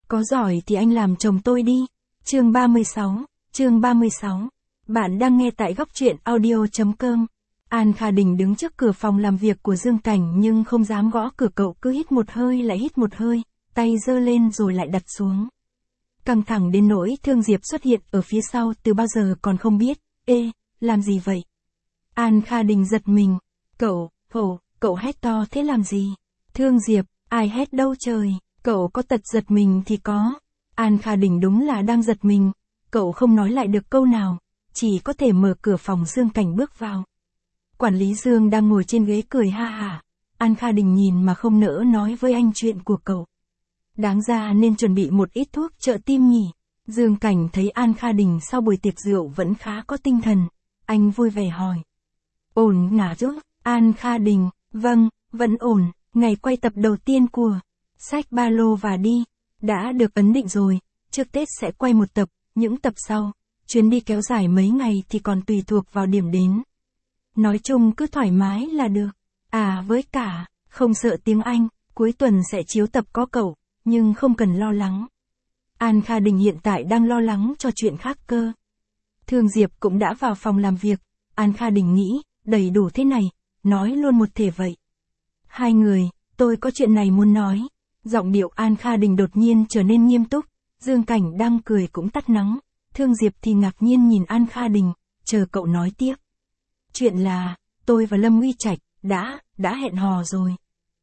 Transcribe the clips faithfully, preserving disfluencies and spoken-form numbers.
Có giỏi thì anh làm chồng tôi đi. Chương ba mươi sáu, chương ba mươi sáu. Bạn đang nghe tại góc truyện audio.com. An Kha Đình đứng trước cửa phòng làm việc của Dương Cảnh nhưng không dám gõ cửa, cậu cứ hít một hơi lại hít một hơi, tay giơ lên rồi lại đặt xuống. Căng thẳng đến nỗi Thương Diệp xuất hiện ở phía sau từ bao giờ còn không biết. Ê, làm gì vậy? An Kha Đình giật mình. Cậu, ồ, cậu hét to thế làm gì? Thương Diệp, ai hét đâu trời, cậu có tật giật mình thì có. An Kha Đình đúng là đang giật mình, cậu không nói lại được câu nào, chỉ có thể mở cửa phòng Dương Cảnh bước vào. Quản lý Dương đang ngồi trên ghế cười ha hả. An Kha Đình nhìn mà không nỡ nói với anh chuyện của cậu. Đáng ra nên chuẩn bị một ít thuốc trợ tim nhỉ. Dương Cảnh thấy An Kha Đình sau buổi tiệc rượu vẫn khá có tinh thần. Anh vui vẻ hỏi. Ổn ngả chứ? An Kha Đình, vâng, vẫn ổn. Ngày quay tập đầu tiên của Xách ba lô và đi. Đã được ấn định rồi. Trước Tết sẽ quay một tập, những tập sau. Chuyến đi kéo dài mấy ngày thì còn tùy thuộc vào điểm đến. Nói chung cứ thoải mái là được. À với cả, không sợ tiếng Anh, cuối tuần sẽ chiếu tập có cậu, nhưng không cần lo lắng. An Kha Đình hiện tại đang lo lắng cho chuyện khác cơ. Thương Diệp cũng đã vào phòng làm việc. An Kha Đình nghĩ, đầy đủ thế này, nói luôn một thể vậy. Hai người, tôi có chuyện này muốn nói. Giọng điệu An Kha Đình đột nhiên trở nên nghiêm túc. Dương Cảnh đang cười cũng tắt nắng. Thương Diệp thì ngạc nhiên nhìn An Kha Đình, chờ cậu nói tiếp. Chuyện là, tôi và Lâm Uy Trạch, đã, đã hẹn hò rồi.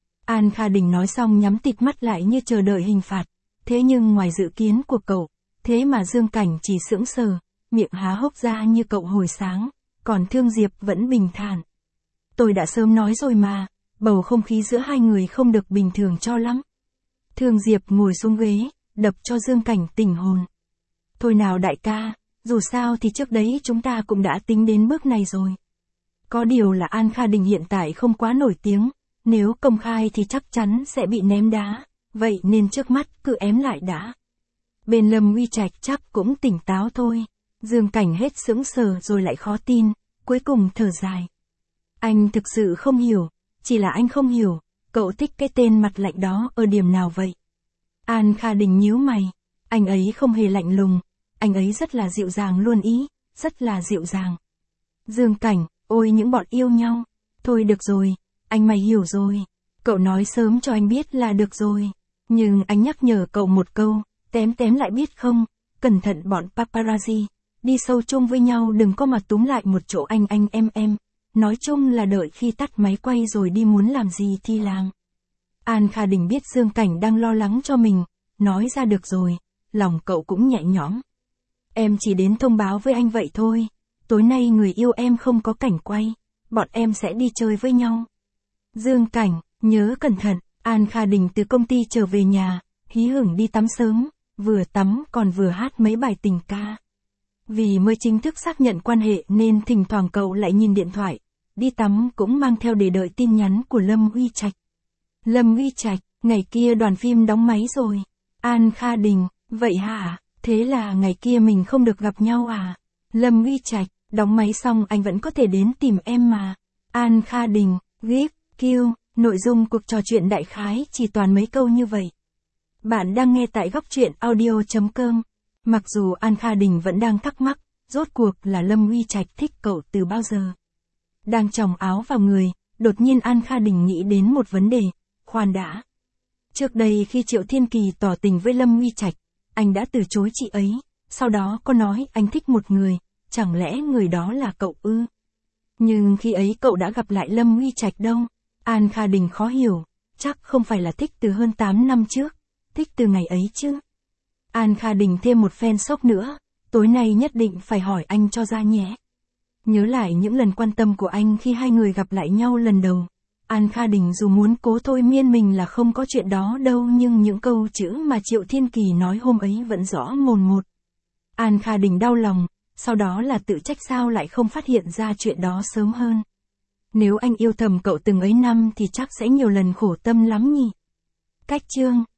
An Kha Đình nói xong nhắm tịt mắt lại như chờ đợi hình phạt. Thế nhưng ngoài dự kiến của cậu, thế mà Dương Cảnh chỉ sững sờ, miệng há hốc ra như cậu hồi sáng, còn Thương Diệp vẫn bình thản. Tôi đã sớm nói rồi mà, bầu không khí giữa hai người không được bình thường cho lắm. Thương Diệp ngồi xuống ghế, đập cho Dương Cảnh tỉnh hồn. Thôi nào đại ca, dù sao thì trước đấy chúng ta cũng đã tính đến bước này rồi. Có điều là An Kha Đình hiện tại không quá nổi tiếng, nếu công khai thì chắc chắn sẽ bị ném đá, vậy nên trước mắt cứ ém lại đã. Bên Lâm Uy Trạch chắc cũng tỉnh táo thôi. Dương Cảnh hết sững sờ rồi lại khó tin, cuối cùng thở dài. Anh thực sự không hiểu, chỉ là anh không hiểu, cậu thích cái tên mặt lạnh đó ở điểm nào vậy? An Kha Đình nhíu mày, anh ấy không hề lạnh lùng, anh ấy rất là dịu dàng luôn ý, rất là dịu dàng. Dương Cảnh, ôi những bọn yêu nhau, thôi được rồi, anh mày hiểu rồi, cậu nói sớm cho anh biết là được rồi, nhưng anh nhắc nhở cậu một câu, tém tém lại biết không, cẩn thận bọn paparazzi, đi sâu chung với nhau đừng có mà túm lại một chỗ anh anh em em, nói chung là đợi khi tắt máy quay rồi đi muốn làm gì thì làm. An Kha Đình biết Dương Cảnh đang lo lắng cho mình, nói ra được rồi, lòng cậu cũng nhẹ nhõm. Em chỉ đến thông báo với anh vậy thôi, tối nay người yêu em không có cảnh quay, bọn em sẽ đi chơi với nhau. Dương Cảnh, nhớ cẩn thận. An Kha Đình từ công ty trở về nhà, hí hửng đi tắm sớm, vừa tắm còn vừa hát mấy bài tình ca. Vì mới chính thức xác nhận quan hệ nên thỉnh thoảng cậu lại nhìn điện thoại, đi tắm cũng mang theo để đợi tin nhắn của Lâm Uy Trạch. Lâm Uy Trạch, ngày kia đoàn phim đóng máy rồi. An Kha Đình, vậy hả, thế là ngày kia mình không được gặp nhau à? Lâm Uy Trạch, đóng máy xong anh vẫn có thể đến tìm em mà. An Kha Đình, gíp, kêu. Nội dung cuộc trò chuyện đại khái chỉ toàn mấy câu như vậy. Bạn đang nghe tại góc truyện audio.com. Mặc dù An Kha Đình vẫn đang thắc mắc, rốt cuộc là Lâm Uy Trạch thích cậu từ bao giờ. Đang chồng áo vào người, đột nhiên An Kha Đình nghĩ đến một vấn đề, khoan đã. Trước đây khi Triệu Thiên Kỳ tỏ tình với Lâm Uy Trạch, anh đã từ chối chị ấy, sau đó có nói anh thích một người, chẳng lẽ người đó là cậu ư? Nhưng khi ấy cậu đã gặp lại Lâm Uy Trạch đâu? An Kha Đình khó hiểu, chắc không phải là thích từ hơn tám năm trước, thích từ ngày ấy chứ. An Kha Đình thêm một phen sốc nữa, tối nay nhất định phải hỏi anh cho ra nhé. Nhớ lại những lần quan tâm của anh khi hai người gặp lại nhau lần đầu, An Kha Đình dù muốn cố thôi miên mình là không có chuyện đó đâu nhưng những câu chữ mà Triệu Thiên Kỳ nói hôm ấy vẫn rõ mồn một. An Kha Đình đau lòng, sau đó là tự trách sao lại không phát hiện ra chuyện đó sớm hơn. Nếu anh yêu thầm cậu từng ấy năm thì chắc sẽ nhiều lần khổ tâm lắm nhỉ. Cách chương